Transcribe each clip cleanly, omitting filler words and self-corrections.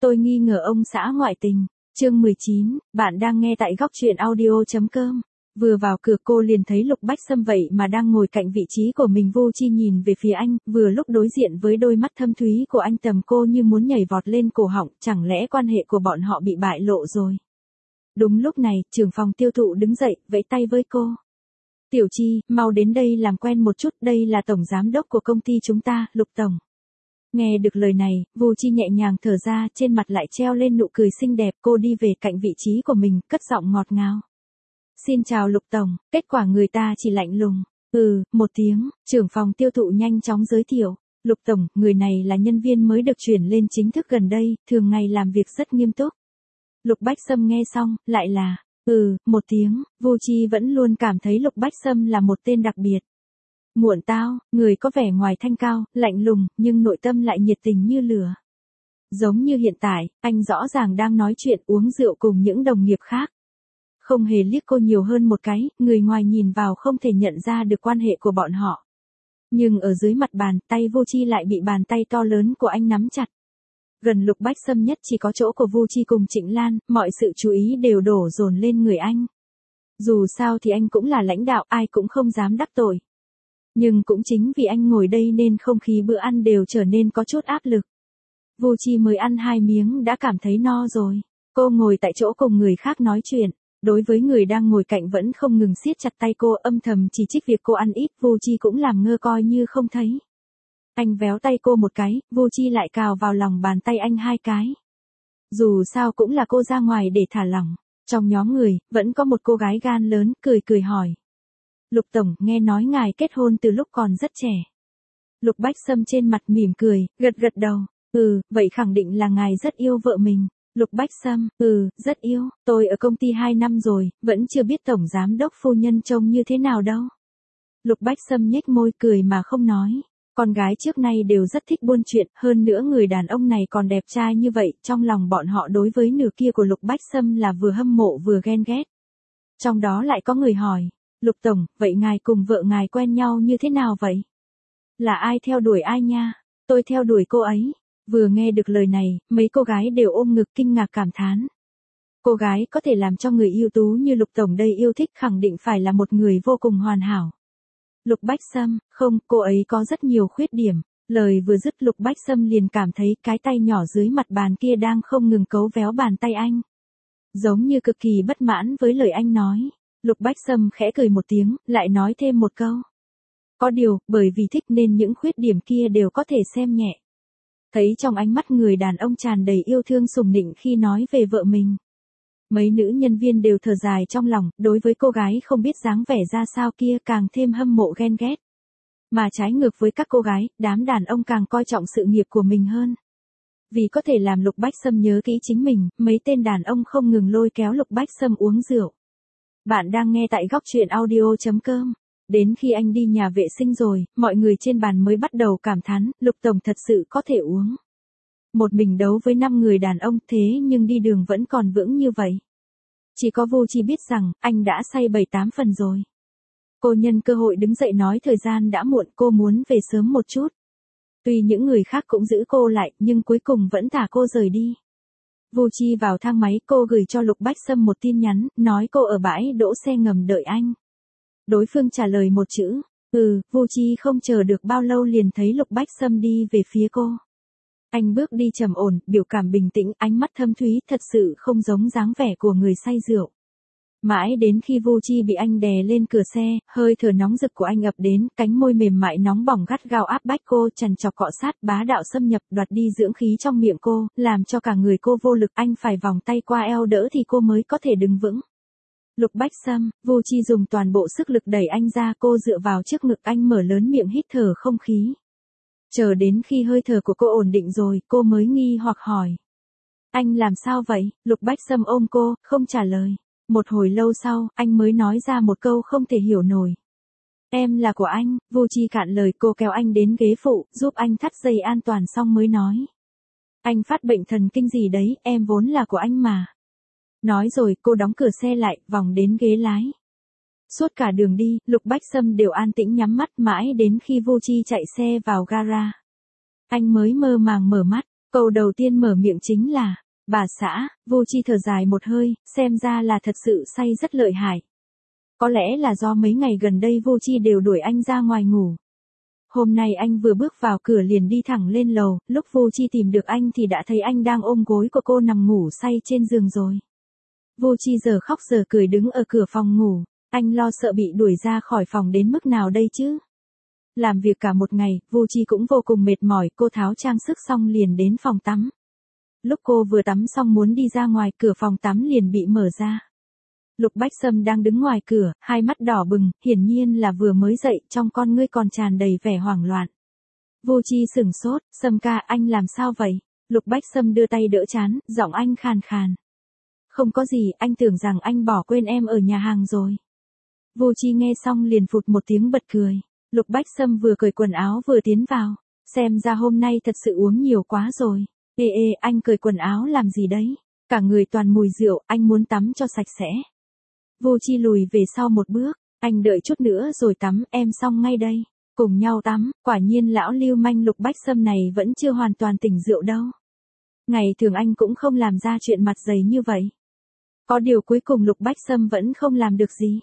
Tôi nghi ngờ ông xã ngoại tình. Chương 19, bạn đang nghe tại góc truyện audio.com. Vừa vào cửa cô liền thấy Lục Bách Sâm vậy mà đang ngồi cạnh vị trí của mình. Vô Chi nhìn về phía anh, vừa lúc đối diện với đôi mắt thâm thúy của anh, tầm cô như muốn nhảy vọt lên cổ họng, chẳng lẽ quan hệ của bọn họ bị bại lộ rồi. Đúng lúc này, trưởng phòng tiêu thụ đứng dậy, vẫy tay với cô. Tiểu Chi, mau đến đây làm quen một chút, đây là tổng giám đốc của công ty chúng ta, Lục tổng. Nghe được lời này, Vô Chi nhẹ nhàng thở ra, trên mặt lại treo lên nụ cười xinh đẹp. Cô đi về cạnh vị trí của mình, cất giọng ngọt ngào. Xin chào Lục tổng, kết quả người ta chỉ lạnh lùng. Một tiếng, trưởng phòng tiêu thụ nhanh chóng giới thiệu. Lục tổng, người này là nhân viên mới được chuyển lên chính thức gần đây, thường ngày làm việc rất nghiêm túc. Lục Bách Sâm nghe xong, lại là, một tiếng. Vô Chi vẫn luôn cảm thấy Lục Bách Sâm là một tên đặc biệt. Muộn tao, người có vẻ ngoài thanh cao, lạnh lùng, nhưng nội tâm lại nhiệt tình như lửa. Giống như hiện tại, anh rõ ràng đang nói chuyện uống rượu cùng những đồng nghiệp khác. Không hề liếc cô nhiều hơn một cái, người ngoài nhìn vào không thể nhận ra được quan hệ của bọn họ. Nhưng ở dưới mặt bàn, tay Vô Chi lại bị bàn tay to lớn của anh nắm chặt. Gần Lục Bách Sâm nhất chỉ có chỗ của Vô Chi cùng Trịnh Lan, mọi sự chú ý đều đổ dồn lên người anh. Dù sao thì anh cũng là lãnh đạo, ai cũng không dám đắc tội. Nhưng cũng chính vì anh ngồi đây nên không khí bữa ăn đều trở nên có chút áp lực. Vô Chi mới ăn 2 miếng đã cảm thấy no rồi. Cô ngồi tại chỗ cùng người khác nói chuyện. Đối với người đang ngồi cạnh vẫn không ngừng siết chặt tay cô, âm thầm chỉ trích việc cô ăn ít. Vô Chi cũng làm ngơ coi như không thấy. Anh véo tay cô một cái, Vô Chi lại cào vào lòng bàn tay anh 2 cái. Dù sao cũng là cô ra ngoài để thả lỏng. Trong nhóm người, vẫn có một cô gái gan lớn, cười hỏi. Lục tổng, nghe nói ngài kết hôn từ lúc còn rất trẻ. Lục Bách Sâm trên mặt mỉm cười, gật đầu. Vậy khẳng định là ngài rất yêu vợ mình. Lục Bách Sâm, rất yêu. Tôi ở công ty 2 năm rồi, vẫn chưa biết tổng giám đốc phu nhân trông như thế nào đâu. Lục Bách Sâm nhếch môi cười mà không nói. Con gái trước nay đều rất thích buôn chuyện, hơn nữa người đàn ông này còn đẹp trai như vậy, trong lòng bọn họ đối với nửa kia của Lục Bách Sâm là vừa hâm mộ vừa ghen ghét. Trong đó lại có người hỏi, Lục tổng, vậy ngài cùng vợ ngài quen nhau như thế nào vậy? Là ai theo đuổi ai nha? Tôi theo đuổi cô ấy. Vừa nghe được lời này, mấy cô gái đều ôm ngực kinh ngạc cảm thán. Cô gái có thể làm cho người ưu tú như Lục tổng đây yêu thích khẳng định phải là một người vô cùng hoàn hảo. Lục Bách Sâm, không, cô ấy có rất nhiều khuyết điểm. Lời vừa dứt Lục Bách Sâm liền cảm thấy cái tay nhỏ dưới mặt bàn kia đang không ngừng cấu véo bàn tay anh. Giống như cực kỳ bất mãn với lời anh nói. Lục Bách Sâm khẽ cười một tiếng, lại nói thêm một câu. Có điều, bởi vì thích nên những khuyết điểm kia đều có thể xem nhẹ. Thấy trong ánh mắt người đàn ông tràn đầy yêu thương sủng nịnh khi nói về vợ mình. Mấy nữ nhân viên đều thở dài trong lòng, đối với cô gái không biết dáng vẻ ra sao kia càng thêm hâm mộ ghen ghét. Mà trái ngược với các cô gái, đám đàn ông càng coi trọng sự nghiệp của mình hơn. Vì có thể làm Lục Bách Sâm nhớ kỹ chính mình, mấy tên đàn ông không ngừng lôi kéo Lục Bách Sâm uống rượu. Bạn đang nghe tại góc truyện audio.com. Đến khi anh đi nhà vệ sinh rồi, mọi người trên bàn mới bắt đầu cảm thán, Lục tổng thật sự có thể uống. Một mình đấu với 5 người đàn ông thế nhưng đi đường vẫn còn vững như vậy. Chỉ có Vô Chi biết rằng, anh đã say 7-8 phần rồi. Cô nhân cơ hội đứng dậy nói thời gian đã muộn, cô muốn về sớm một chút. Tuy những người khác cũng giữ cô lại, nhưng cuối cùng vẫn thả cô rời đi. Vô Chi vào thang máy, cô gửi cho Lục Bách Sâm một tin nhắn, nói cô ở bãi đỗ xe ngầm đợi anh. Đối phương trả lời một chữ, Vô Chi không chờ được bao lâu liền thấy Lục Bách Sâm đi về phía cô. Anh bước đi trầm ổn, biểu cảm bình tĩnh, ánh mắt thâm thúy, thật sự không giống dáng vẻ của người say rượu. Mãi đến khi Vô Chi bị anh đè lên cửa xe, hơi thở nóng rực của anh ập đến, cánh môi mềm mại nóng bỏng gắt gao áp bách cô, chằn chọc cọ sát, bá đạo xâm nhập, đoạt đi dưỡng khí trong miệng cô, làm cho cả người cô vô lực, anh phải vòng tay qua eo đỡ thì cô mới có thể đứng vững. Lục Bách Sâm, Vô Chi dùng toàn bộ sức lực đẩy anh ra, cô dựa vào trước ngực anh mở lớn miệng hít thở không khí. Chờ đến khi hơi thở của cô ổn định rồi, cô mới nghi hoặc hỏi. Anh làm sao vậy? Lục Bách Sâm ôm cô, không trả lời. Một hồi lâu sau, anh mới nói ra một câu không thể hiểu nổi. Em là của anh. Vô Chi cạn lời, cô kéo anh đến ghế phụ, giúp anh thắt dây an toàn xong mới nói. Anh phát bệnh thần kinh gì đấy, em vốn là của anh mà. Nói rồi, cô đóng cửa xe lại, vòng đến ghế lái. Suốt cả đường đi, Lục Bách Sâm đều an tĩnh nhắm mắt mãi đến khi Vô Chi chạy xe vào gara. Anh mới mơ màng mở mắt. Câu đầu tiên mở miệng chính là, bà xã. Vô Chi thở dài một hơi, xem ra là thật sự say rất lợi hại. Có lẽ là do mấy ngày gần đây Vô Chi đều đuổi anh ra ngoài ngủ. Hôm nay anh vừa bước vào cửa liền đi thẳng lên lầu, lúc Vô Chi tìm được anh thì đã thấy anh đang ôm gối của cô nằm ngủ say trên giường rồi. Vô Chi giờ khóc giờ cười đứng ở cửa phòng ngủ, anh lo sợ bị đuổi ra khỏi phòng đến mức nào đây chứ? Làm việc cả một ngày, Vô Chi cũng vô cùng mệt mỏi, cô tháo trang sức xong liền đến phòng tắm. Lúc cô vừa tắm xong muốn đi ra ngoài, cửa phòng tắm liền bị mở ra. Lục Bách Sâm đang đứng ngoài cửa, hai mắt đỏ bừng, hiển nhiên là vừa mới dậy, trong con ngươi còn tràn đầy vẻ hoảng loạn. Vô Chi sửng sốt, Sâm ca, anh làm sao vậy? Lục Bách Sâm đưa tay đỡ trán, giọng anh khàn khàn. Không có gì, anh tưởng rằng anh bỏ quên em ở nhà hàng rồi. Vô Chi nghe xong liền phụt một tiếng bật cười. Lục Bách Sâm vừa cởi quần áo vừa tiến vào. Xem ra hôm nay thật sự uống nhiều quá rồi. Ê, anh cởi quần áo làm gì đấy? Cả người toàn mùi rượu, anh muốn tắm cho sạch sẽ. Vô Chi lùi về sau một bước. Anh đợi chút nữa rồi tắm, em xong ngay đây. Cùng nhau tắm, quả nhiên lão lưu manh Lục Bách Sâm này vẫn chưa hoàn toàn tỉnh rượu đâu. Ngày thường anh cũng không làm ra chuyện mặt dày như vậy. Có điều cuối cùng Lục Bách Sâm vẫn không làm được gì.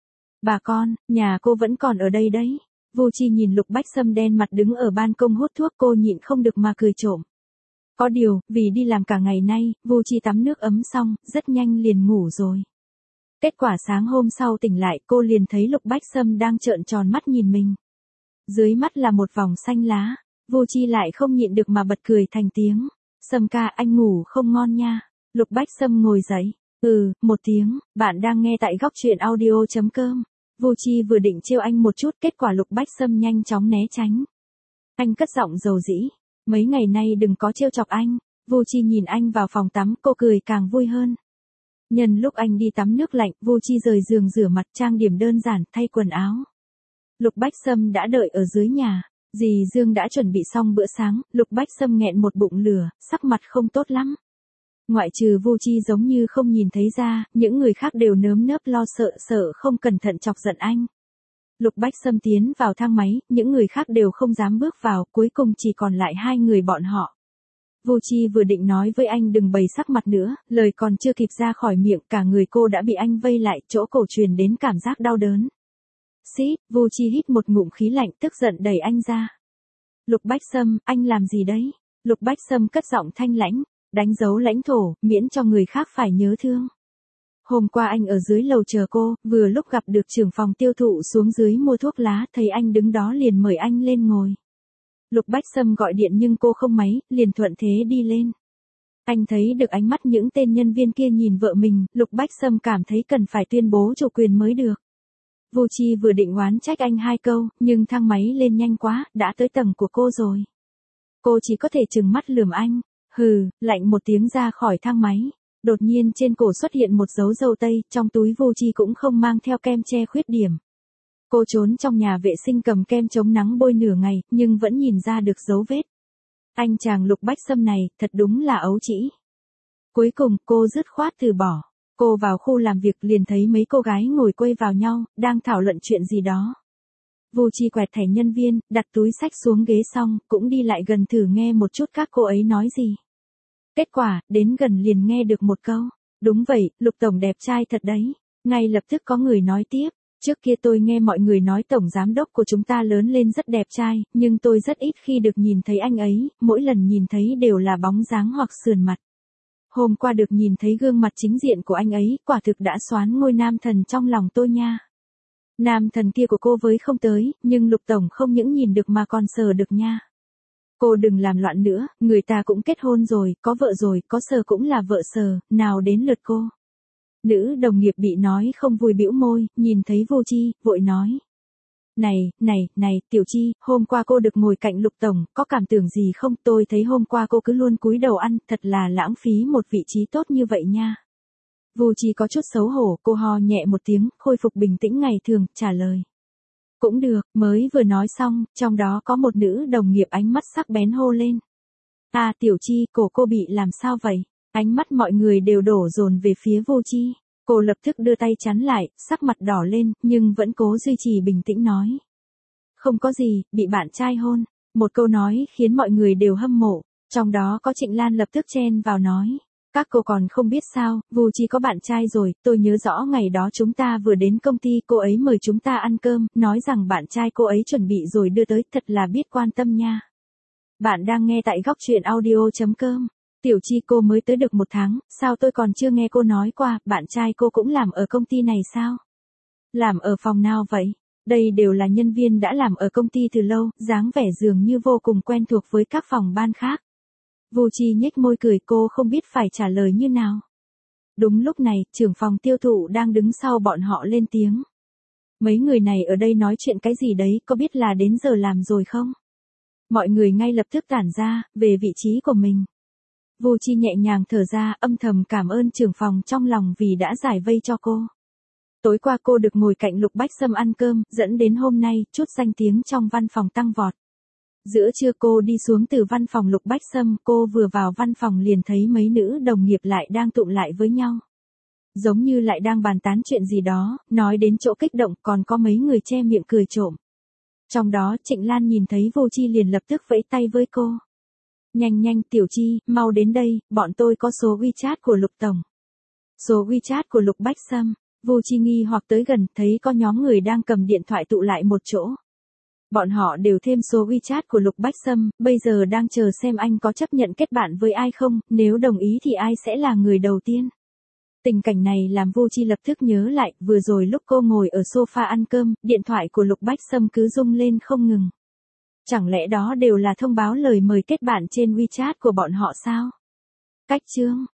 Bà con, nhà cô vẫn còn ở đây đấy. Vô Chi nhìn Lục Bách Sâm đen mặt đứng ở ban công hút thuốc, cô nhịn không được mà cười trộm. Có điều, vì đi làm cả ngày nay, Vô Chi tắm nước ấm xong, rất nhanh liền ngủ rồi. Kết quả sáng hôm sau tỉnh lại, cô liền thấy Lục Bách Sâm đang trợn tròn mắt nhìn mình. Dưới mắt là một vòng xanh lá, Vô Chi lại không nhịn được mà bật cười thành tiếng. Sâm ca, anh ngủ không ngon nha. Lục Bách Sâm ngồi dậy. Một tiếng, bạn đang nghe tại góc truyện audio.com. Vô Chi vừa định trêu anh một chút, kết quả Lục Bách Sâm nhanh chóng né tránh. Anh cất giọng dầu dĩ. Mấy ngày nay đừng có trêu chọc anh. Vô Chi nhìn anh vào phòng tắm, cô cười càng vui hơn. Nhân lúc anh đi tắm nước lạnh, Vô Chi rời giường rửa mặt, trang điểm đơn giản, thay quần áo. Lục Bách Sâm đã đợi ở dưới nhà. Dì Dương đã chuẩn bị xong bữa sáng, Lục Bách Sâm nghẹn một bụng lửa, sắc mặt không tốt lắm. Ngoại trừ Vô Chi giống như không nhìn thấy ra, những người khác đều nơm nớp lo sợ không cẩn thận chọc giận anh. Lục Bách Sâm tiến vào thang máy, những người khác đều không dám bước vào, cuối cùng chỉ còn lại hai người bọn họ. Vô Chi vừa định nói với anh đừng bày sắc mặt nữa, lời còn chưa kịp ra khỏi miệng, cả người cô đã bị anh vây lại, chỗ cổ truyền đến cảm giác đau đớn. Xít, Vô Chi hít một ngụm khí lạnh, tức giận đẩy anh ra. Lục Bách Sâm, anh làm gì đấy? Lục Bách Sâm cất giọng thanh lãnh, đánh dấu lãnh thổ, miễn cho người khác phải nhớ thương. Hôm qua anh ở dưới lầu chờ cô, vừa lúc gặp được trưởng phòng tiêu thụ xuống dưới mua thuốc lá, thấy anh đứng đó liền mời anh lên ngồi. Lục Bách Sâm gọi điện nhưng cô không máy, liền thuận thế đi lên. Anh thấy được ánh mắt những tên nhân viên kia nhìn vợ mình, Lục Bách Sâm cảm thấy cần phải tuyên bố chủ quyền mới được. Vô Chi vừa định oán trách anh hai câu, nhưng thang máy lên nhanh quá, đã tới tầng của cô rồi. Cô chỉ có thể trừng mắt lườm anh. Lạnh một tiếng ra khỏi thang máy. Đột nhiên trên cổ xuất hiện một dấu dâu tây, trong túi Vô Chi cũng không mang theo kem che khuyết điểm. Cô trốn trong nhà vệ sinh cầm kem chống nắng bôi nửa ngày, nhưng vẫn nhìn ra được dấu vết. Anh chàng Lục Bách Sâm này, thật đúng là ấu trĩ. Cuối cùng, cô dứt khoát từ bỏ. Cô vào khu làm việc liền thấy mấy cô gái ngồi quây vào nhau, đang thảo luận chuyện gì đó. Vô Chi quẹt thẻ nhân viên, đặt túi xách xuống ghế xong, cũng đi lại gần thử nghe một chút các cô ấy nói gì. Kết quả, đến gần liền nghe được một câu. Đúng vậy, Lục tổng đẹp trai thật đấy. Ngay lập tức có người nói tiếp. Trước kia tôi nghe mọi người nói tổng giám đốc của chúng ta lớn lên rất đẹp trai, nhưng tôi rất ít khi được nhìn thấy anh ấy, mỗi lần nhìn thấy đều là bóng dáng hoặc sườn mặt. Hôm qua được nhìn thấy gương mặt chính diện của anh ấy, quả thực đã xoán ngôi nam thần trong lòng tôi nha. Nam thần kia của cô với không tới, nhưng Lục tổng không những nhìn được mà còn sờ được nha. Cô đừng làm loạn nữa, người ta cũng kết hôn rồi, có vợ rồi, có sờ cũng là vợ sờ, nào đến lượt cô. Nữ đồng nghiệp bị nói không vui bĩu môi, nhìn thấy Vô Chi, vội nói. Này, Tiểu Chi, hôm qua cô được ngồi cạnh Lục tổng, có cảm tưởng gì không? Tôi thấy hôm qua cô cứ luôn cúi đầu ăn, thật là lãng phí một vị trí tốt như vậy nha. Vô Chi có chút xấu hổ, cô ho nhẹ một tiếng, khôi phục bình tĩnh ngày thường, trả lời. Cũng được, mới vừa nói xong, trong đó có một nữ đồng nghiệp ánh mắt sắc bén hô lên. À Tiểu Chi, cổ cô bị làm sao vậy? Ánh mắt mọi người đều đổ dồn về phía Vô Chi. Cô lập tức đưa tay chắn lại, sắc mặt đỏ lên, nhưng vẫn cố duy trì bình tĩnh nói. Không có gì, bị bạn trai hôn. Một câu nói khiến mọi người đều hâm mộ. Trong đó có Trịnh Lan lập tức chen vào nói. Các cô còn không biết sao, Vu Chi có bạn trai rồi, tôi nhớ rõ ngày đó chúng ta vừa đến công ty cô ấy mời chúng ta ăn cơm, nói rằng bạn trai cô ấy chuẩn bị rồi đưa tới, thật là biết quan tâm nha. Bạn đang nghe tại góc truyện audio.com. Tiểu Chi cô mới tới được 1 tháng, sao tôi còn chưa nghe cô nói qua, bạn trai cô cũng làm ở công ty này sao? Làm ở phòng nào vậy? Đây đều là nhân viên đã làm ở công ty từ lâu, dáng vẻ dường như vô cùng quen thuộc với các phòng ban khác. Vu Chi nhếch môi cười, cô không biết phải trả lời như nào. Đúng lúc này, trưởng phòng tiêu thụ đang đứng sau bọn họ lên tiếng. Mấy người này ở đây nói chuyện cái gì đấy, có biết là đến giờ làm rồi không? Mọi người ngay lập tức tản ra, về vị trí của mình. Vu Chi nhẹ nhàng thở ra, âm thầm cảm ơn trưởng phòng trong lòng vì đã giải vây cho cô. Tối qua cô được ngồi cạnh Lục Bách Sâm ăn cơm, dẫn đến hôm nay, chút danh tiếng trong văn phòng tăng vọt. Giữa trưa cô đi xuống từ văn phòng Lục Bách Sâm, cô vừa vào văn phòng liền thấy mấy nữ đồng nghiệp lại đang tụm lại với nhau. Giống như lại đang bàn tán chuyện gì đó, nói đến chỗ kích động còn có mấy người che miệng cười trộm. Trong đó Trịnh Lan nhìn thấy Vu Chi liền lập tức vẫy tay với cô. Nhanh nhanh Tiểu Chi, mau đến đây, bọn tôi có số WeChat của Lục Tổng. Số WeChat của Lục Bách Sâm. Vu Chi nghi hoặc tới gần, thấy có nhóm người đang cầm điện thoại tụ lại một chỗ. Bọn họ đều thêm số WeChat của Lục Bách Sâm, bây giờ đang chờ xem anh có chấp nhận kết bạn với ai không, nếu đồng ý thì ai sẽ là người đầu tiên. Tình cảnh này làm Vu Chi lập tức nhớ lại, vừa rồi lúc cô ngồi ở sofa ăn cơm, điện thoại của Lục Bách Sâm cứ rung lên không ngừng. Chẳng lẽ đó đều là thông báo lời mời kết bạn trên WeChat của bọn họ sao? Cách chương